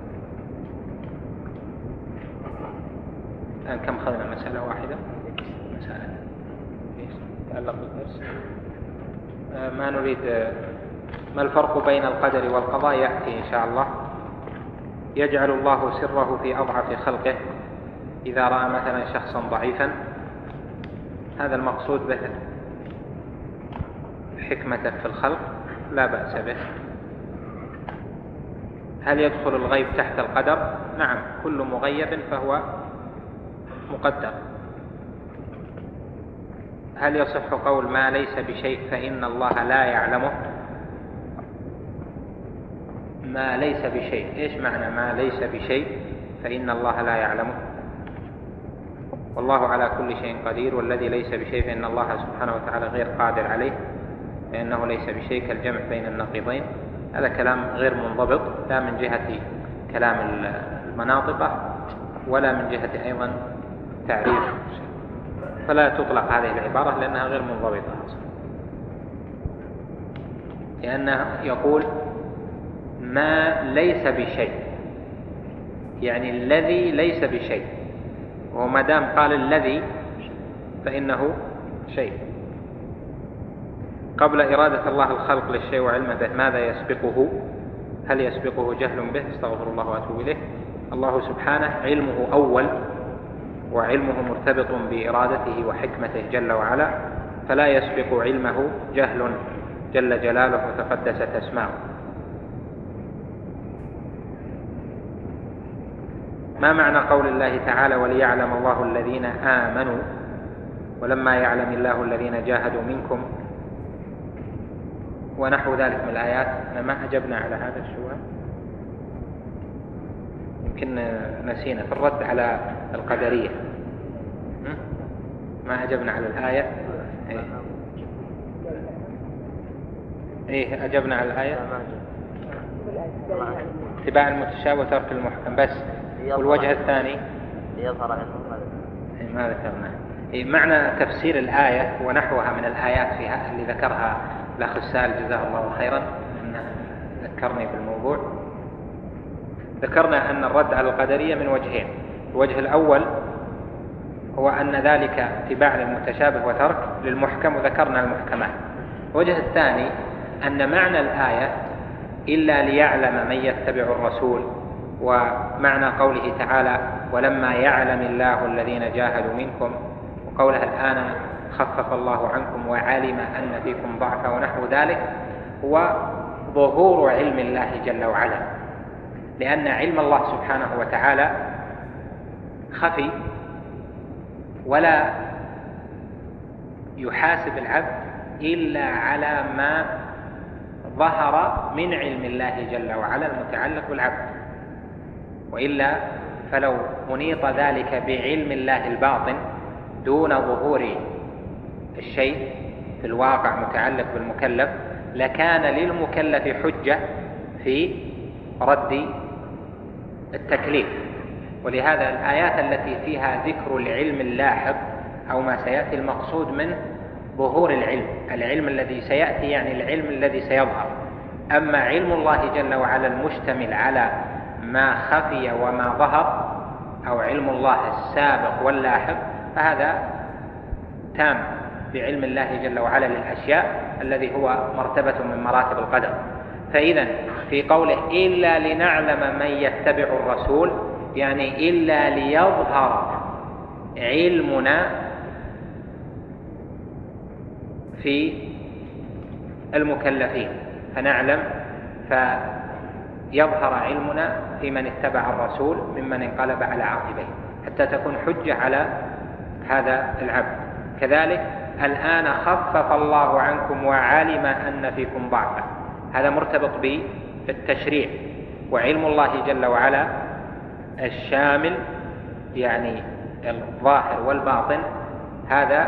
الآن كم خذنا؟ مسألة واحدة، مسألة تتعلق بالدرس. ما نريد ما الفرق بين القدر والقضاء يأتي إن شاء الله. يجعل الله سره في أضعف خلقه إذا رأى مثلا شخصا ضعيفا، هذا المقصود به حكمته في الخلق لا بأس به. هل يدخل الغيب تحت القدر؟ نعم، كل مغيب فهو مقدر. هل يصح قول ما ليس بشيء فإن الله لا يعلمه؟ ما ليس بشيء، إيش معنى ما ليس بشيء فإن الله لا يعلمه؟ والله على كل شيء قدير، والذي ليس بشيء فإن الله سبحانه وتعالى غير قادر عليه، فإنه ليس بشيء كالجمع بين النقيضين. هذا كلام غير منضبط، لا من جهة كلام المناطقة ولا من جهة أيضا تعريف، فلا تطلق هذه العبارة لأنها غير منضبطة، لأنه يقول ما ليس بشيء يعني الذي ليس بشيء، وما دام قال الذي فإنه شيء. قبل إرادة الله الخلق للشيء وعلمه به ماذا يسبقه؟ هل يسبقه جهل به؟ استغفر الله وأتوب إليه. الله سبحانه علمه أول، وعلمه مرتبط بإرادته وحكمته جل وعلا، فلا يسبق علمه جهل جل جلاله وتقدست أسماؤه. ما معنى قول الله تعالى وليعلم الله الذين آمنوا ولما يعلم الله الذين جاهدوا منكم ونحو ذلك من الآيات؟ ما أجبنا على هذا السؤال، يمكن نسينا في الرد على القدرية، ما أجبنا على الآية. إيه أجبنا على الآية، اتباع المتشابه وترك المحكم بس. والوجه الثاني ما ذكرنا. معنى تفسير الآية ونحوها من الآيات فيها اللي ذكرها الأخ السائل جزاه الله خيرا، أنه ذكرني بالموضوع. ذكرنا أن الرد على القدرية من وجهين. الوجه الأول هو أن ذلك اتباع للمتشابه وترك للمحكم، وذكرنا المحكمات. الوجه الثاني أن معنى الآية إلا ليعلم من يتبع الرسول، ومعنى قوله تعالى ولما يعلم الله الذين جاهدوا منكم، وقولها الآن خفف الله عنكم وعلم أن فيكم ضعفا ونحو ذلك، هو ظهور علم الله جل وعلا، لأن علم الله سبحانه وتعالى خفي ولا يحاسب العبد إلا على ما ظهر من علم الله جل وعلا المتعلق بالعبد، وإلا فلو أنيط ذلك بعلم الله الباطن دون ظهور الشيء في الواقع متعلق بالمكلف لكان للمكلف حجة في رد التكليف. ولهذا الآيات التي فيها ذكر العلم اللاحق أو ما سيأتي المقصود منه ظهور العلم الذي سيأتي، يعني العلم الذي سيظهر. أما علم الله جل وعلا المشتمل على ما خفي وما ظهر أو علم الله السابق واللاحق فهذا تام بعلم الله جل وعلا للأشياء الذي هو مرتبة من مراتب القدر. فإذا في قوله إلا لنعلم من يتبع الرسول يعني إلا ليظهر علمنا في المكلفين، فنعلم فيظهر علمنا في من اتبع الرسول ممن انقلب على عقبيه، حتى تكون حجة على هذا العبد. كذلك الآن خفف الله عنكم وعلم أن فيكم ضعفا، هذا مرتبط بالتشريع. وعلم الله جل وعلا الشامل يعني الظاهر والباطن هذا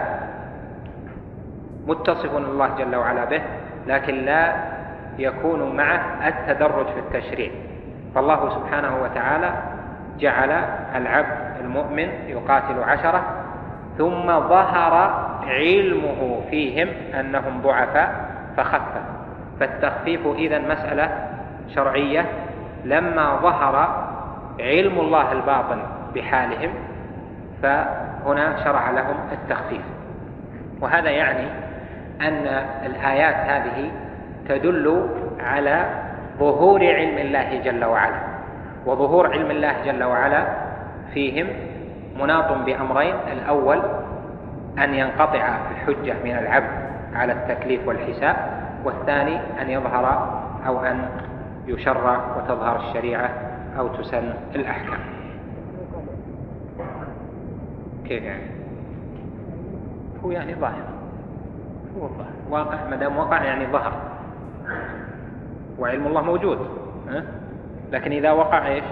متصف الله جل وعلا به، لكن لا يكون معه التدرج في التشريع. فالله سبحانه وتعالى جعل العبد المؤمن يقاتل 10 ثم ظهر علمه فيهم أنهم ضعفاء فخفف. فالتخفيف إذن مسألة شرعية، لما ظهر علم الله الباطن بحالهم فهنا شرع لهم التخفيف. وهذا يعني أن الآيات هذه تدل على ظهور علم الله جل وعلا، وظهور علم الله جل وعلا فيهم مناط بأمرين: الأول أن ينقطع الحجة من العبد على التكليف والحساب، والثاني أن يظهر أو أن يشرع وتظهر الشريعة أو تسن الأحكام. كيف يعني؟ هو يعني ظاهر، هو ظاهر واقع، ما دام وقع يعني ظهر، وعلم الله موجود، لكن إذا وقع إيش؟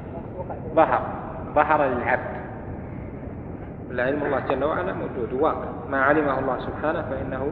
ظهر للعبد. لا، علم الله جل وعلا موجود واقع، ما علمه الله سبحانه فإنه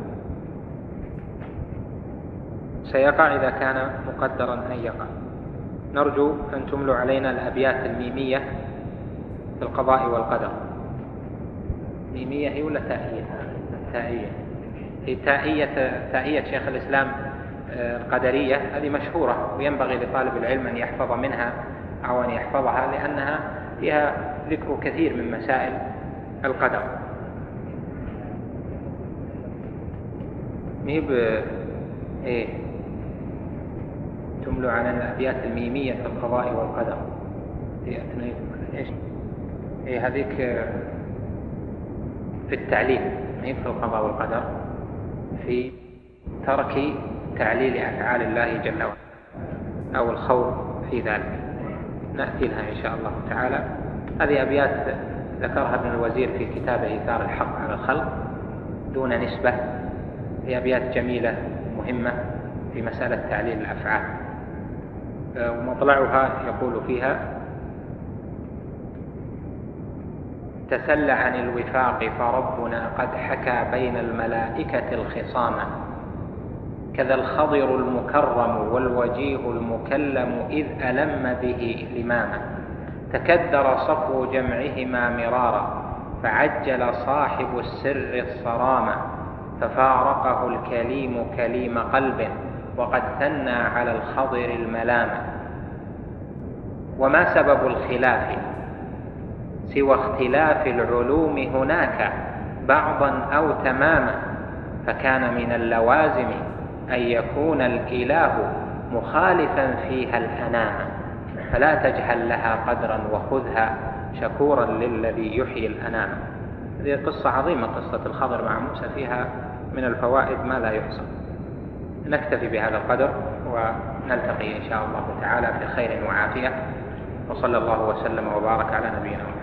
سيقع إذا كان مقدرا أن يقع. نرجو أن تملوا علينا الأبيات الميمية في القضاء والقدر. ميمية هي ولا تائية؟ تائية. هي تائية شيخ الإسلام القدرية، هذه مشهورة وينبغي لطالب العلم أن يحفظ منها أو أن يحفظها، لأنها فيها ذكر كثير من مسائل القدر. مهب إيه تملوا على الأبيات الميمية في القضاء والقدر. إيه هذيك في التعليل، مهب في القضاء والقدر، في ترك تعليل أفعال الله جل وعلا أو الخوف في ذلك. نأتي لها إن شاء الله تعالى. هذه أبيات ذكرها ابن الوزير في كتابه إيثار الحق على الخلق دون نسبة. هي أبيات جميلة مهمة في مسألة تعليل الأفعال. ومطلعها يقول فيها: تسل عن الوفاق فربنا قد حكى بين الملائكة الخصام، كذا الخضر المكرم والوجيه المكلم إذ ألم به لماما، تكدر صفو جمعهما مرارا فعجل صاحب السر الصرامة، ففارقه الكليم كليم قلب وقد ثنى على الخضر الملامة. وما سبب الخلاف سوى اختلاف العلوم هناك بعضا أو تماما، فكان من اللوازم أن يكون الإله مخالفا فيها الأنام، فلا تجهل لها قدرا وخذها شكورا للذي يحيي الأنام. هذه قصة عظيمة، قصة الخضر مع موسى، فيها من الفوائد ما لا يحصى. نكتفي بهذا القدر ونلتقي إن شاء الله تعالى في خير وعافية، وصلى الله وسلم وبارك على نبينا محمد.